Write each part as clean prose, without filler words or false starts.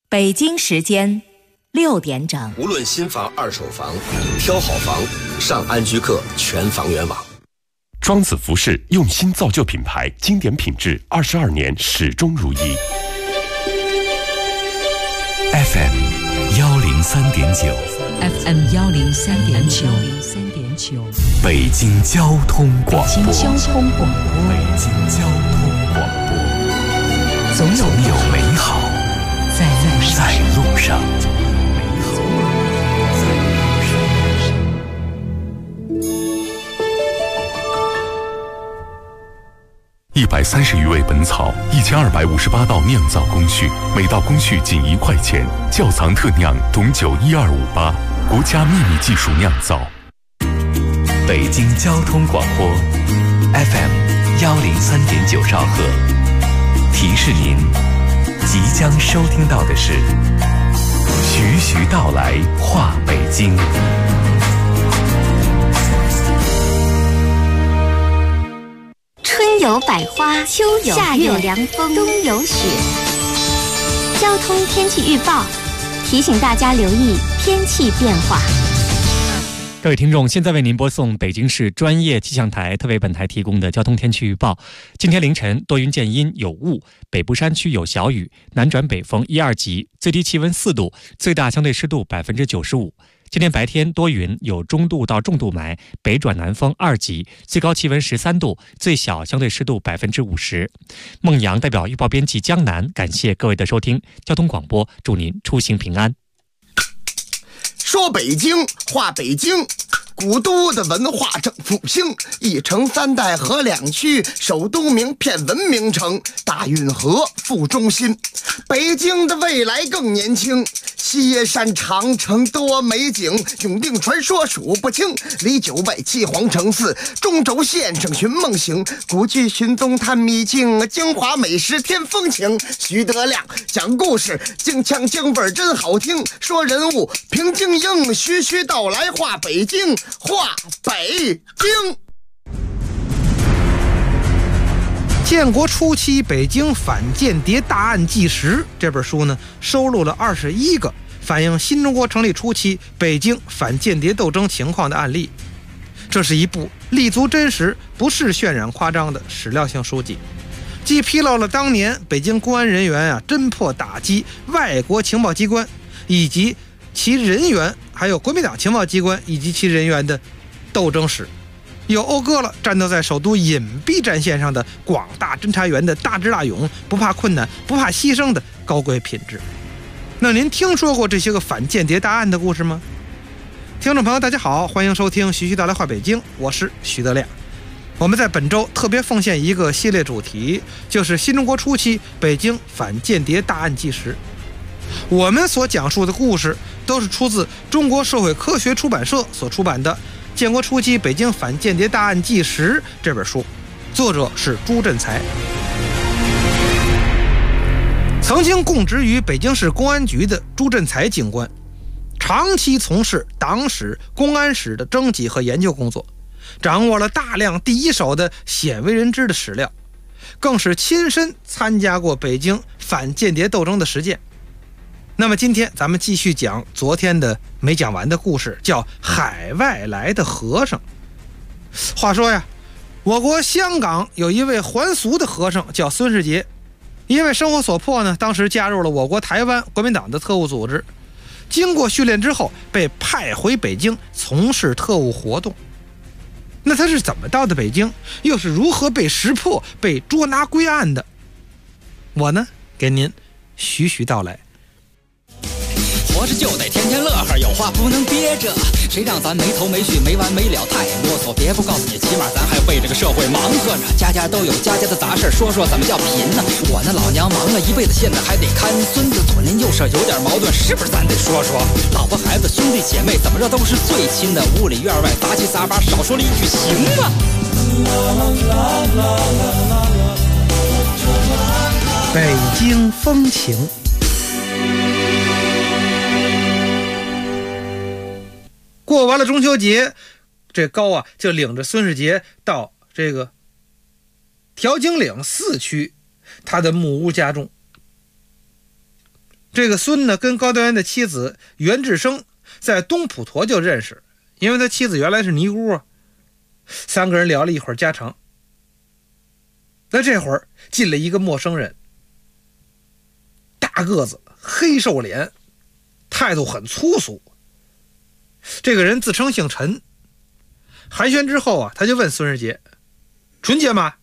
北京时间6点整。 无论新房、二手房，挑好房，上安居客全房源网。 庄子服饰用心造就品牌，经典品质，22年始终如一。 FM 103.9 FM 103.9 北京交通广播。 北京交通广播。 北京交通广播。总有美好在路上。130余味本草，1258道酿造工序，每道工序仅1块钱。窖藏特酿董酒12588，国家秘密技术酿造。北京交通广播 FM 103.9兆赫，提示您，即将收听到的是徐徐道来话北京。 春有百花，秋有夏有凉风，冬有雪。交通天气预报提醒大家留意天气变化。 各位听众，现在为您播送北京市专业气象台特为本台提供的交通天气预报。今天凌晨多云见阴有雾，北部山区有小雨，南转北风1、2级，最低气温4度，最大相对湿度95%。今天白天多云，有中度到重度霾，北转南风2级，最高气温13度，最小相对湿度50%。孟阳代表预报编辑江南，感谢各位的收听。交通广播，祝您出行平安。 说北京话北京，古都的文化正复兴，一城3代合2区，首都名片文明城，大运河副中心。北京的未来更年轻，西山长城多美景，永定传说数不清，离9北七皇城寺，中轴线上寻梦行，古剧寻踪探秘境，京华美食添风情。徐德亮讲故事，京腔京味真好听，说人物平静应，徐徐道来话北京，话北京。 建国初期北京反间谍大案纪实这本书呢，收录了21个反映新中国成立初期北京反间谍斗争情况的案例。这是一部立足真实，不是渲染夸张的史料性书籍，既披露了当年北京公安人员侦破打击外国情报机关以及其人员，还有国民党情报机关以及其人员的斗争史，又讴歌了战斗在首都隐蔽战线上的广大侦察员的大智大勇，不怕困难不怕牺牲的高贵品质。那您听说过这些个反间谍大案的故事吗？听众朋友大家好，欢迎收听徐徐道来话北京，我是徐德亮。我们在本周特别奉献一个系列主题，就是新中国初期北京反间谍大案纪实。我们所讲述的故事都是出自中国社会科学出版社所出版的《建国初期北京反间谍大案纪实》这本书，作者是朱振才。曾经供职于北京市公安局的朱振才警官，长期从事党史、公安史的征集和研究工作，掌握了大量第一手的鲜为人知的史料，更是亲身参加过北京反间谍斗争的实践。那么今天咱们继续讲昨天的没讲完的故事，叫海外来的和尚。话说呀，我国香港有一位还俗的和尚叫孙世杰，因为生活所迫呢，当时加入了我国台湾国民党的特务组织，经过训练之后被派回北京从事特务活动。那他是怎么到的北京，又是如何被识破被捉拿归案的？我呢给您徐徐道来。 活着就得天天乐呵，有话不能憋着，谁让咱没头没绪没完没了太啰嗦，别不告诉你，起码咱还为这个社会忙活呢。家家都有家家的杂事，说说怎么叫贫呢？我那老娘忙了一辈子，现在还得看孙子，左邻右舍有点矛盾，是不是咱得说说？老婆孩子兄弟姐妹怎么着都是最亲的，屋里院外杂七杂八，少说了一句行吗？ 北京风情。过完了中秋节，这高就领着孙世杰到这个调景岭4区他的木屋家中。 这个孙呢跟高端元的妻子袁志生在东普陀就认识，因为他妻子原来是尼姑啊。三个人聊了一会儿家常。那这会儿进来一个陌生人，大个子，黑瘦脸，态度很粗俗。这个人自称姓陈。寒暄之后啊，他就问孙世杰：“纯洁吗？”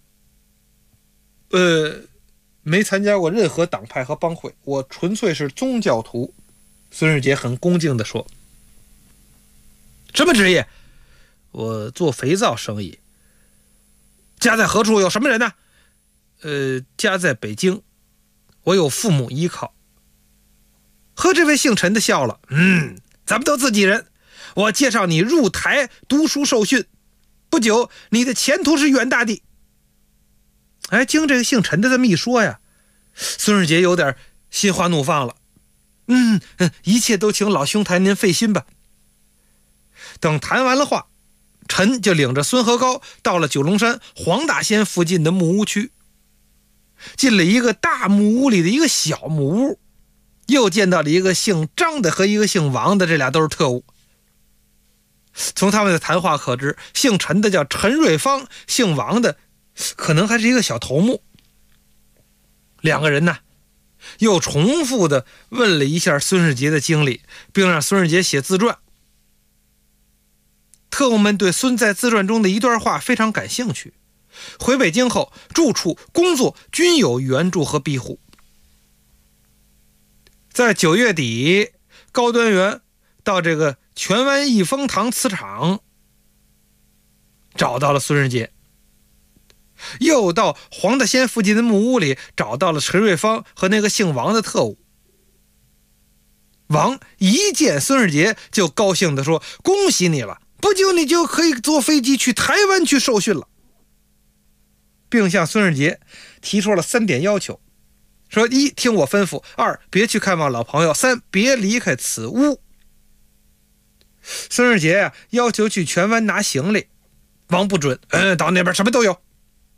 没参加过任何党派和帮会，我纯粹是宗教徒。孙世杰很恭敬地说。什么职业？我做肥皂生意。家在何处？有什么人呢？家在北京，我有父母依靠。和这位姓陈的笑了。咱们都自己人，我介绍你入台读书受训，不久你的前途是远大的。经这个姓陈的这么一说呀，孙世杰有点心花怒放了。一切都请老兄台您费心吧。等谈完了话，陈就领着孙和高到了九龙山黄大仙附近的木屋区，进了一个大木屋里的一个小木屋，又见到了一个姓张的和一个姓王的，这俩都是特务。从他们的谈话可知，姓陈的叫陈瑞芳，姓王的可能还是一个小头目。两个人呢又重复的问了一下孙世杰的经历，并让孙世杰写自传。特务们对孙在自传中的一段话非常感兴趣，回北京后住处工作均有援助和庇护。在9月底，高端元到这个荃湾益丰堂磁场找到了孙世杰，又到黄大仙附近的木屋里找到了陈瑞芳和那个姓王的特务。王一见孙世杰就高兴地说：“恭喜你了，不久你就可以坐飞机去台湾去受训了。”并向孙世杰提出了3点要求，说：1. 听我吩咐； 2. 别去看望老朋友； 3. 别离开此屋。孙世杰要求去荃湾拿行李，王不准，到那边什么都有。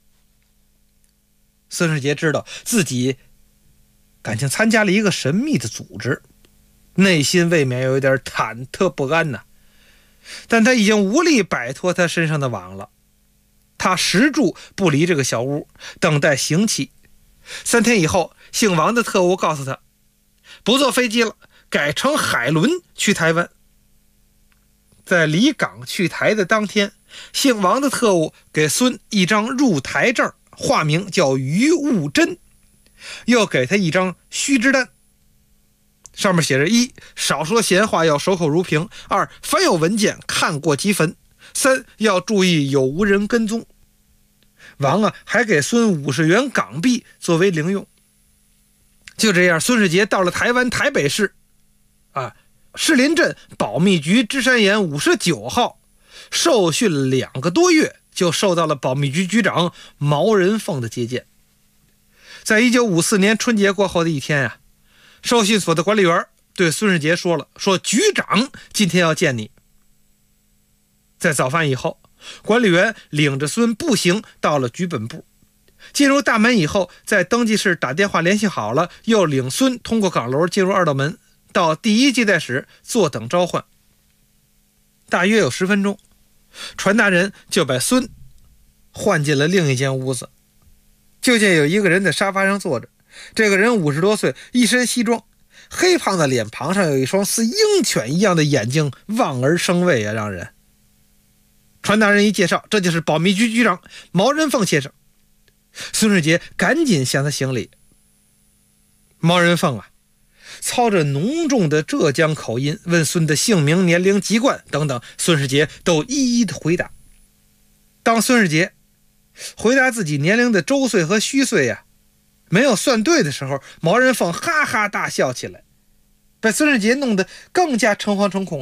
孙世杰知道自己感情参加了一个神秘的组织，内心未免有一点忐忑不安呐。但他已经无力摆脱他身上的网了，他石柱不离这个小屋，等待刑期。3天以后，姓王的特务告诉他，不坐飞机了，改乘海轮去台湾。在离港去台的当天，姓王的特务给孙一张入台证，化名叫于悟真，又给他一张须知单，上面写着：1. 少说闲话，要守口如瓶； 2. 凡有文件看过即焚； 3. 要注意有无人跟踪。王还给孙50元港币作为零用。就这样，孙世杰到了台湾台北市士林镇保密局芝山岩59号，受训2个多月，就受到了保密局局长毛人凤的接见。在1954年春节过后的一天受训所的管理员对孙世杰说了，说局长今天要见你。在早饭以后，管理员领着孙步行到了局本部，进入大门以后，在登记室打电话联系好了，又领孙通过岗楼进入2道门，到第1接待室坐等召唤。大约有10分钟，传达人就把孙换进了另一间屋子。就见有一个人在沙发上坐着，这个人50多岁，一身西装，黑胖的脸庞上有一双似鹰犬一样的眼睛，望而生畏让人。传达人一介绍，这就是保密局局长毛人凤先生。孙世杰赶紧向他行礼。毛人凤操着浓重的浙江口音，问孙的姓名、年龄、籍贯等等，孙世杰都一一的回答。当孙世杰回答自己年龄的周岁和虚岁没有算对的时候，毛人凤哈哈大笑起来，把孙世杰弄得更加诚惶诚恐。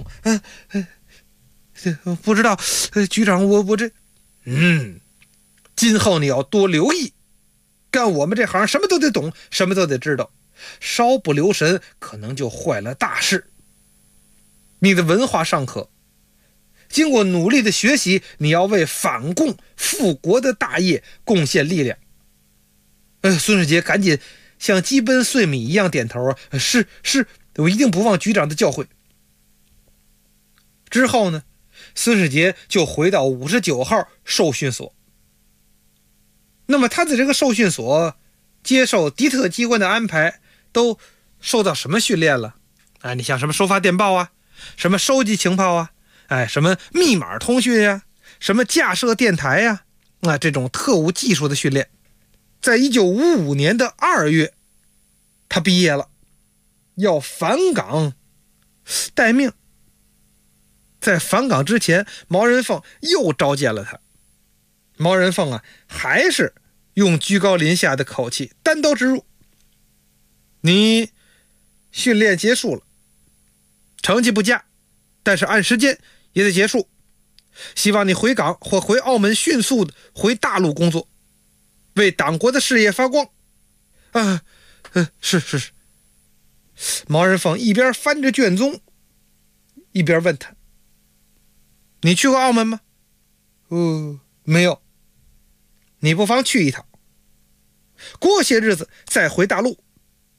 不知道，局长，我这今后你要多留意，干我们这行什么都得懂，什么都得知道，稍不留神可能就坏了大事。你的文化尚可，经过努力的学习，你要为反共复国的大业贡献力量。孙世杰赶紧像鸡奔碎米一样点头啊，是，我一定不忘局长的教诲。之后呢，孙世杰就回到59号受训所。那么他在这个受训所接受敌特机关的安排，都受到什么训练了？你像什么收发电报啊，什么收集情报啊，什么密码通讯呀，什么架设电台呀，这种特务技术的训练。在1955年的2月，他毕业了，要返岗待命。在返岗之前，毛人凤又召见了他。毛人凤啊，还是用居高临下的口气单刀直入：你训练结束了，成绩不佳，但是按时间也得结束，希望你回港或回澳门，迅速的回大陆工作，为党国的事业发光。是。毛人凤一边翻着卷宗，一边问他：你去过澳门吗？没有。你不妨去一趟，过些日子再回大陆。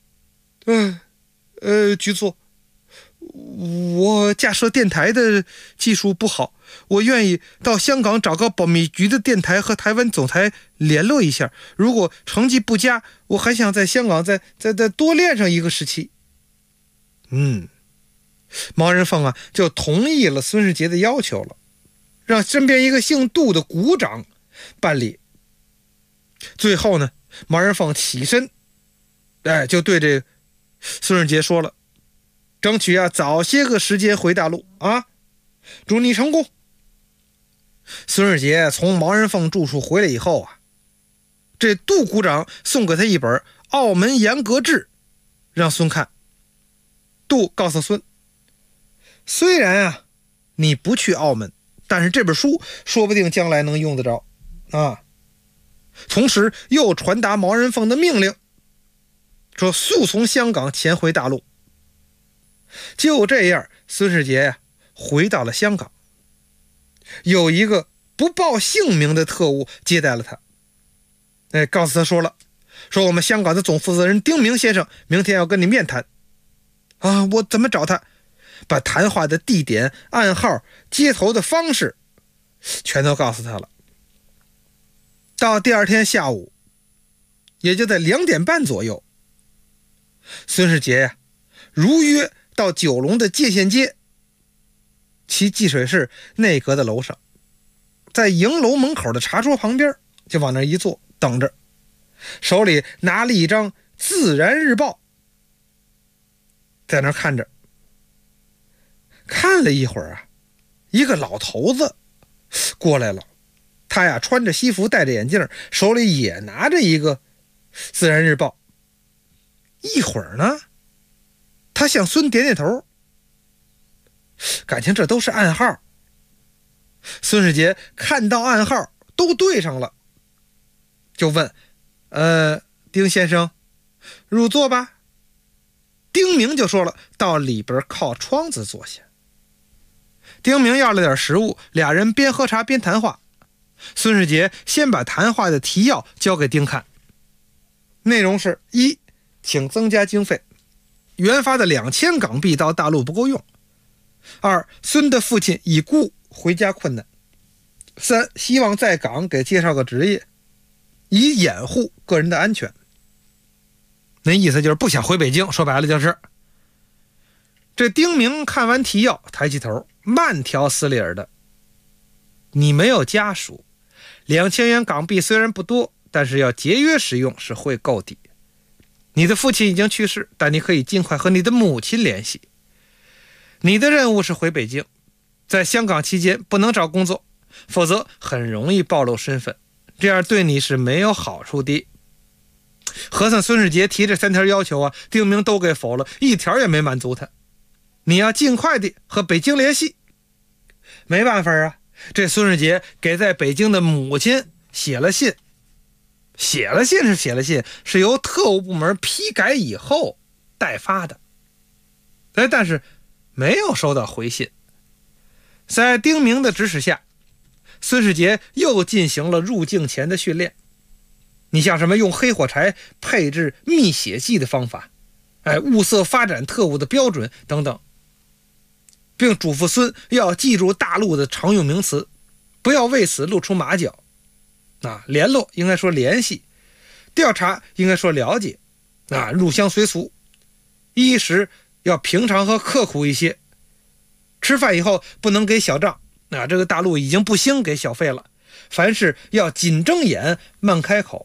局座，我架设电台的技术不好，我愿意到香港找个保密局的电台和台湾总裁联络一下，如果成绩不佳，我还想在香港再多练上一个时期。毛人凤啊，就同意了孙世杰的要求了，让身边一个姓杜的股长办理。最后呢，毛人凤起身，就对这孙世杰说了：争取早些个时间回大陆啊，祝你成功。孙世杰从毛人凤住处回来以后啊，这杜股长送给他一本《澳门严格志》，让孙看。杜告诉孙，虽然你不去澳门，但是这本书说不定将来能用得着啊。同时又传达毛人凤的命令，说速从香港前回大陆。就这样，孙世杰回到了香港。有一个不报姓名的特务接待了他，告诉他说我们香港的总负责人丁明先生明天要跟你面谈。我怎么找他？把谈话的地点、暗号、接头的方式全都告诉他了。到第二天下午，也就在2点半左右，孙世杰如约到九龙的界限街，其济水市内阁的楼上，在营楼门口的茶桌旁边就往那一坐，等着，手里拿了一张《自然日报》，在那看着。看了一会儿一个老头子过来了，他穿着西服，戴着眼镜，手里也拿着一个《自然日报》。一会儿呢，他向孙点点头，感情这都是暗号。孙世杰看到暗号都对上了，就问：丁先生，入座吧。丁明就说了，到里边靠窗子坐下。丁明要了点食物，俩人边喝茶边谈话。孙世杰先把谈话的提要交给丁看，内容是：一，请增加经费，原发的2000港币到大陆不够用；二，孙的父亲已故，回家困难；三，希望在港给介绍个职业，以掩护个人的安全。那意思就是不想回北京，说白了就是。这丁明看完提要，抬起头，慢条斯理的：你没有家属，2000元港币虽然不多，但是要节约使用是会够的。你的父亲已经去世，但你可以尽快和你的母亲联系。你的任务是回北京，在香港期间不能找工作，否则很容易暴露身份，这样对你是没有好处的。和尚孙世杰提这3条要求丁明都给否了，一条也没满足他。你要尽快的和北京联系。没办法这孙世杰给在北京的母亲写了信，是由特务部门批改以后代发的，但是没有收到回信。在丁明的指使下，孙世杰又进行了入境前的训练。 你像什么用黑火柴配置密血剂的方法，物色发展特务的标准等等，并嘱咐孙要记住大陆的常用名词，不要为此露出马脚。联络应该说联系，调查应该说了解，入乡随俗，衣食要平常和刻苦一些，吃饭以后不能给小账，这个大陆已经不兴给小费了，凡事要紧睁眼慢开口。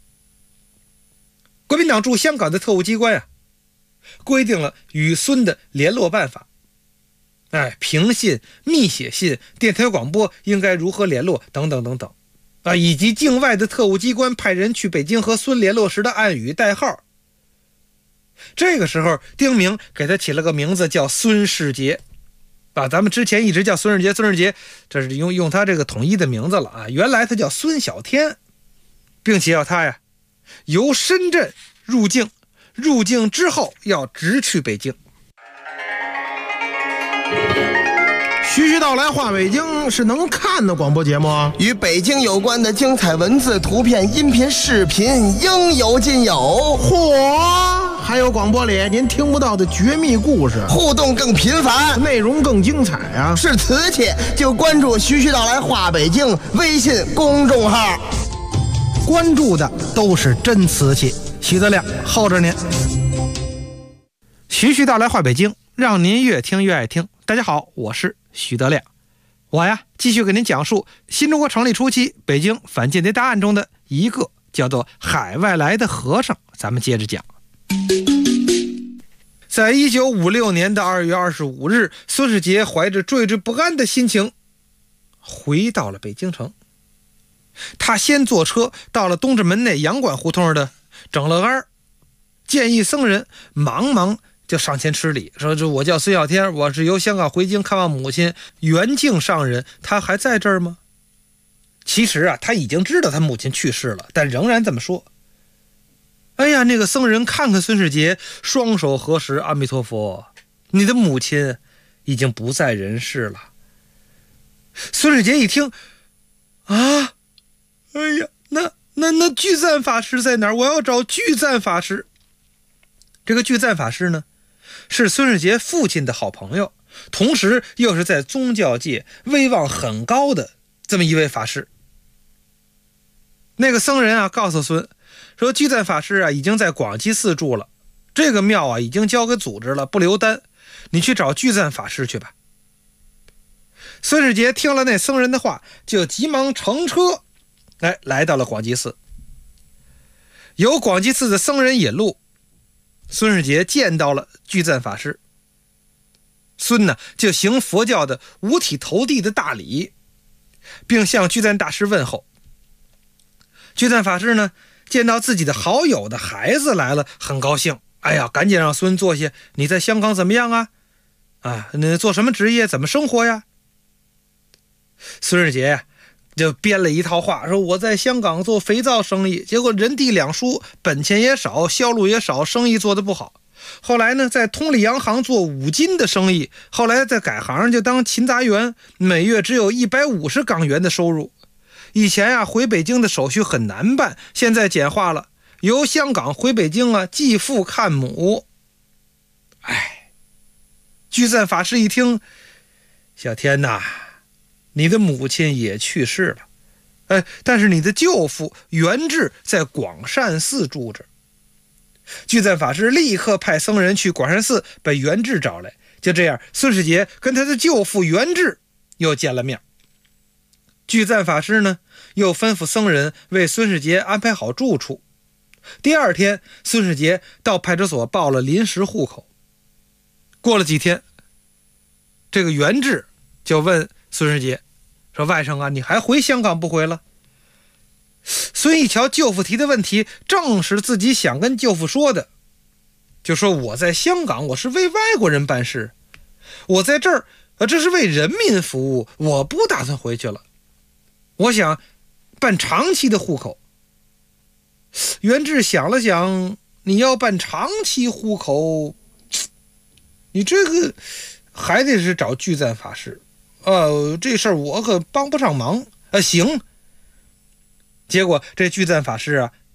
国民党驻香港的特务机关规定了与孙的联络办法，平信、密写信、电台广播应该如何联络等等等等，以及境外的特务机关派人去北京和孙联络时的暗语代号。这个时候丁明给他起了个名字叫孙世杰，咱们之前一直叫孙世杰，孙世杰这是用他这个统一的名字了原来他叫孙小天，并且要他由深圳入境，入境之后要直去北京。 徐徐道来话北京是能看的广播节目， 与北京有关的精彩文字、图片、音频、视频应有尽有。 嚯，还有广播里您听不到的绝密故事， 互动更频繁， 内容更精彩啊！ 是瓷器就关注徐徐道来话北京微信公众号， 关注的都是真瓷器。徐德亮候着您。徐徐道来话北京，让您越听越爱听。大家好，我是徐德亮，我继续给您讲述新中国成立初期北京反间谍大案中的一个叫做海外来的和尚。咱们接着讲。在1956年的2月25日，孙世杰怀着惴惴不安的心情回到了北京城。他先坐车到了东直门内洋馆胡同的整乐庵，见一僧人忙就上前施礼，说我叫孙小天，我是由香港回京看望母亲袁敬上人，他还在这儿吗？其实他已经知道他母亲去世了，但仍然这么说。那个僧人看看孙世杰，双手合十，阿弥陀佛，你的母亲已经不在人世了。孙世杰一听那聚赞法师在哪儿？我要找聚赞法师。这个聚赞法师呢，是孙世杰父亲的好朋友，同时又是在宗教界威望很高的这么一位法师。那个僧人告诉孙说，聚赞法师已经在广济寺住了，这个庙已经交给组织了，不留单，你去找聚赞法师去吧。孙世杰听了那僧人的话，就急忙乘车来到了广济寺。由广济寺的僧人引路，孙世杰见到了聚赞法师。孙呢就行佛教的五体投地的大礼，并向聚赞大师问候。聚赞法师呢见到自己的好友的孩子来了，很高兴，赶紧让孙坐下。你在香港怎么样你做什么职业，怎么生活呀？孙世杰就编了一套话，说我在香港做肥皂生意，结果人地两疏，本钱也少，销路也少，生意做得不好。后来呢，在通利洋行做五金的生意，后来再改行就当勤杂员，每月只有150港元的收入。以前回北京的手续很难办，现在简化了，由香港回北京继父看母。聚赞法师一听，小天呐，你的母亲也去世了，但是你的舅父袁志在广善寺住着。聚赞法师立刻派僧人去广善寺把袁志找来。就这样，孙世杰跟他的舅父袁志又见了面。聚赞法师呢又吩咐僧人为孙世杰安排好住处。第二天，孙世杰到派出所报了临时户口。过了几天，这个袁志就问孙世杰说，外甥你还回香港不回了？孙一瞧舅父提的问题正是自己想跟舅父说的，就说我在香港我是为外国人办事，我在这儿这是为人民服务，我不打算回去了，我想办长期的户口。袁志想了想，你要办长期户口，你这个还得是找聚赞法师，这事儿我可帮不上忙。行。结果这聚赞法师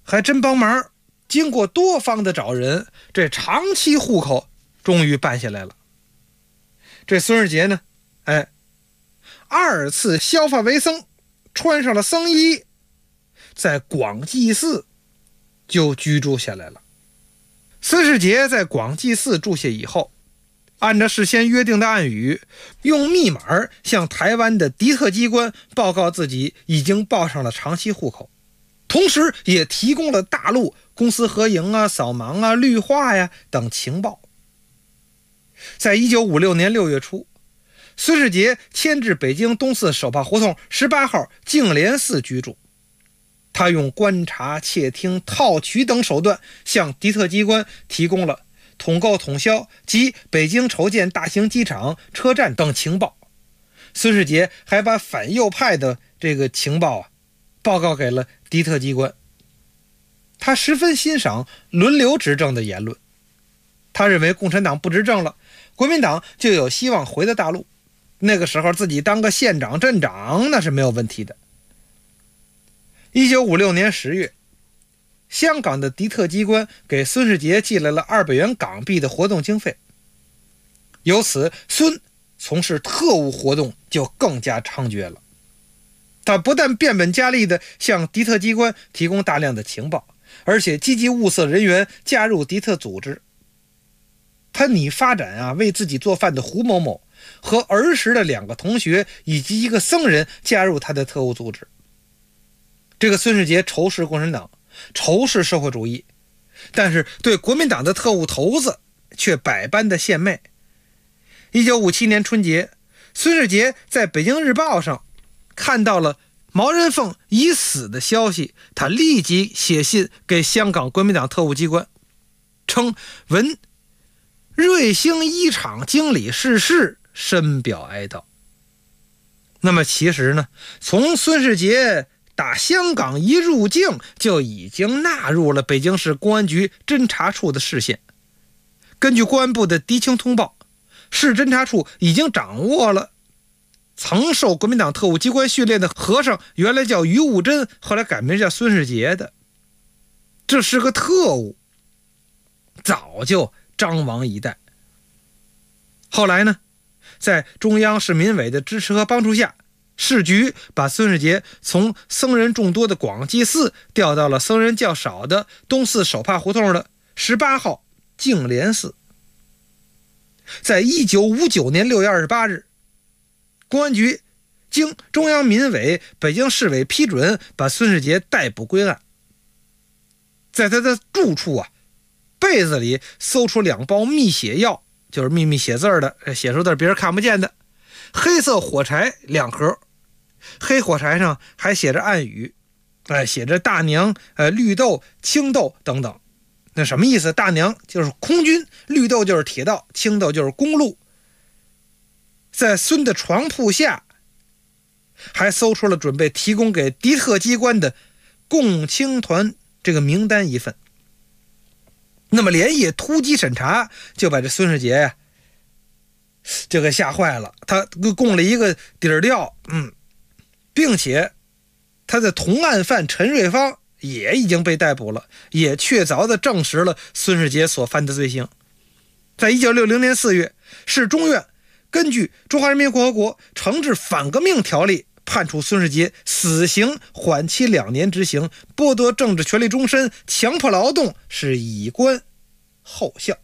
还真帮忙，经过多方的找人，这长期户口终于办下来了。这孙世杰呢，2次削发为僧，穿上了僧衣，在广济寺就居住下来了。孙世杰在广济寺住下以后，按照事先约定的暗语，用密码向台湾的敌特机关报告自己已经报上了长期户口，同时也提供了大陆公私合营啊、扫盲啊、绿化呀等情报。在1956年6月初，孙世杰迁至北京东四手帕胡同18号净莲寺居住。他用观察、窃听、套取等手段，向敌特机关提供了统购统销及北京筹建大型机场、车站等情报。孙世杰还把反右派的这个情报报告给了敌特机关。他十分欣赏轮流执政的言论，他认为共产党不执政了，国民党就有希望回到大陆，那个时候自己当个县长、镇长那是没有问题的。1956年10月，香港的敌特机关给孙世杰寄来了200元港币的活动经费，由此孙从事特务活动就更加猖獗了。他不但变本加厉地向敌特机关提供大量的情报，而且积极物色人员加入敌特组织。他拟发展为自己做饭的胡某某和儿时的2个同学以及一个僧人加入他的特务组织。这个孙世杰仇视共产党，仇视社会主义，但是对国民党的特务头子却百般的献媚。1957年春节，孙世杰在北京日报上看到了毛人凤已死的消息，他立即写信给香港国民党特务机关，称闻瑞兴衣厂经理逝世，深表哀悼。那么其实呢，从孙世杰打香港一入境，就已经纳入了北京市公安局侦查处的视线。根据公安部的敌情通报，市侦查处已经掌握了曾受国民党特务机关训练的和尚，原来叫于武珍，后来改名叫孙世杰的。这是个特务，早就张王以待。后来呢，在中央市民委的支持和帮助下，市局把孙世杰从僧人众多的广济寺调到了僧人较少的东四手帕胡同的18号净莲寺。在1959年6月28日，公安局经中央民委、北京市委批准，把孙世杰逮捕归案。在他的住处被子里搜出2包密写药，就是秘密写字的，写出字别人看不见的，黑色火柴2盒，黑火柴上还写着暗语，写着大娘、绿豆、青豆等等。那什么意思？大娘就是空军，绿豆就是铁道，青豆就是公路。在孙的床铺下还搜出了准备提供给敌特机关的共青团这个名单一份。那么连夜突击审查，就把这孙世杰就给吓坏了。他供了一个底儿调，并且他的同案犯陈瑞芳也已经被逮捕了，也确凿地证实了孙世杰所犯的罪行。在1960年4月，市中院根据《中华人民共和国惩治反革命条例》判处孙世杰死刑，缓期2年执行，剥夺政治权利终身，强迫劳动，是以观后效。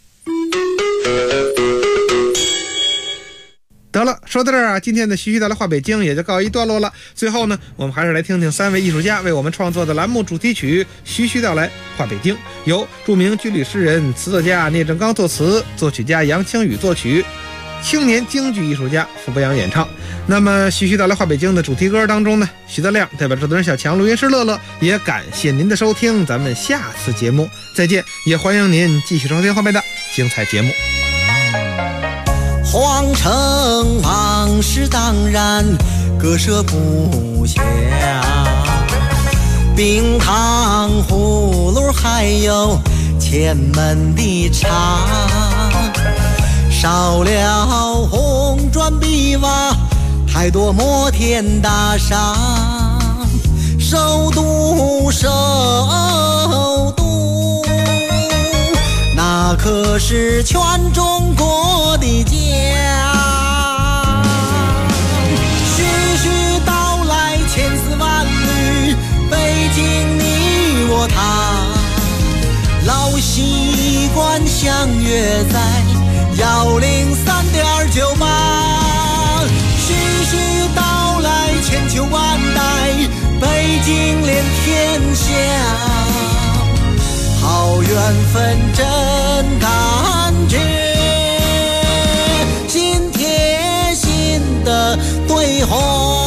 得了，说到这儿今天的徐徐道来话北京也就告一段落了。最后呢，我们还是来听听3位艺术家为我们创作的栏目主题曲《徐徐道来话北京》，由著名军旅诗人、词作家聂政刚作词，作曲家杨清宇作曲，青年京剧艺术家傅博洋演唱。那么徐徐道来话北京的主题歌当中呢，徐德亮代表制作人小强、录音师乐乐，也感谢您的收听，咱们下次节目再见，也欢迎您继续收听后面的精彩节目。 皇城往事当然割舍不下，冰糖葫芦还有前门的茶，少了红砖碧瓦，太多摩天大厦， 首都，首都，那可是全中国的家。徐徐道来千丝万缕，北京你我他，老习惯相约在103.98。徐徐道来千秋万代，北京连天下，好缘分真感觉，心贴心的对话。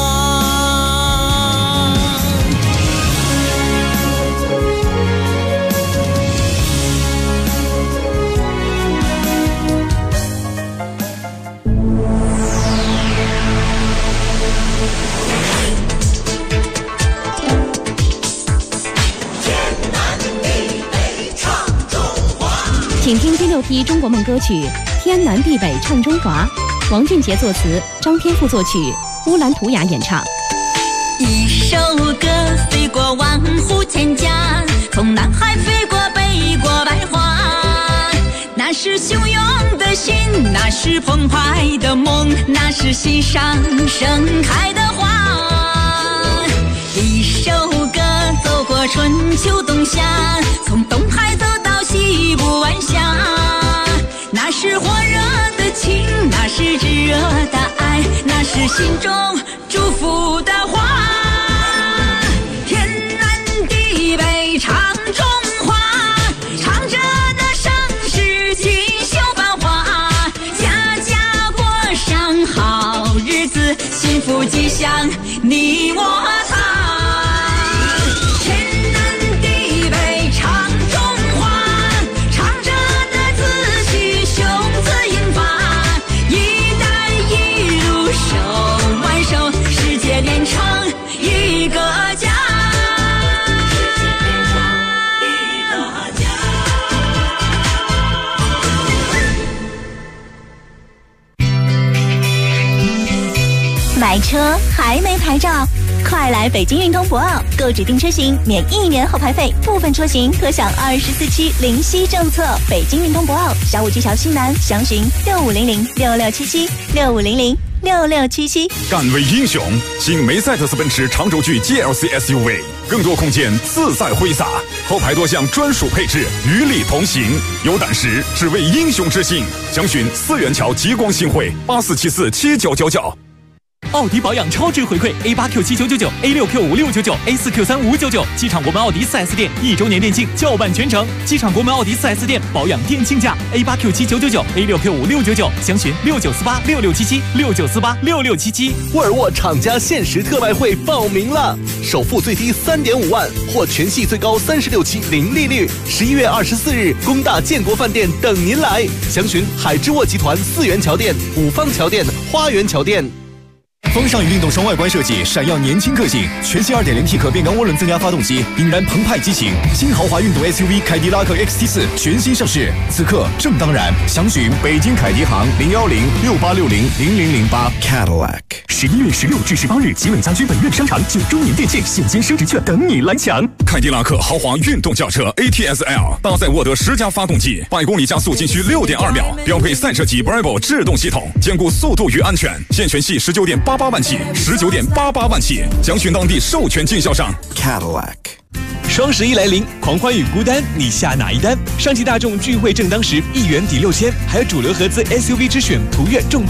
请听第6批中国梦歌曲《天南地北唱中华》，王俊杰作词，张天赋作曲，乌兰图雅演唱。 一首歌飞过万户千家，从南海飞过北国百花，那是汹涌的心，那是澎湃的梦，那是心上盛开的花。一首歌走过春秋冬夏，从东海走到西部晚霞，那是火热的情，那是炙热的爱，那是心中祝福的话。天南地北唱中华，唱着那盛世锦绣繁华，家家过上好日子，幸福吉祥你我他。连成一个家， 买车还没牌照？快来北京运通博奥购指定车型免1年后排费，部分车型可享24期零息政策。北京运通博奥小武技桥西南，详询6500-6677，6500-6677。 敢为英雄，新梅赛德斯奔驰长轴距 GLC SUV， 更多空间自在挥洒，后排多项专属配置与你同行。有胆识，只为英雄之心。详询4元桥极光新会84747999。 奥迪保养超值回馈 A8Q7999、A6Q5699、A4Q3599，机场国门奥迪 4S 店1周年店庆叫办全程，机场国门奥迪 4S 店保养店庆价 A8Q7999、A6Q5699，详询69486677，69486677。 沃尔沃厂家限时特卖会报名了，首付最低3.5万，或全系最高36期零利率。11月24日，工大建国饭店等您来，详询海之沃集团4元桥店、五方桥店、花园桥店。 风尚与运动双外观设计，闪耀年轻个性。全新 2.0T 可变缸涡轮增压发动机，引燃澎湃激情。新豪华运动 SUV 凯迪拉克 XT4 全新上市，此刻正当然。详询北京凯迪行01068600008 Cadillac。11月16至18日，吉伟家居本院商场9周年店庆，现金升值券等你来抢。 凯迪拉克豪华运动轿车 ATS-L， 搭载沃德10加发动机，100公里加速仅需6.2秒，标配赛车级 Bravo 制动系统，兼顾速度与安全。现全系19.88万起，19.88万起，详询当地授权经销商 Cadillac。 双11来临，狂欢与孤单，你下哪一单？上汽大众聚会正当时，1元抵6000，还有主流合资 SUV 之选途岳重磅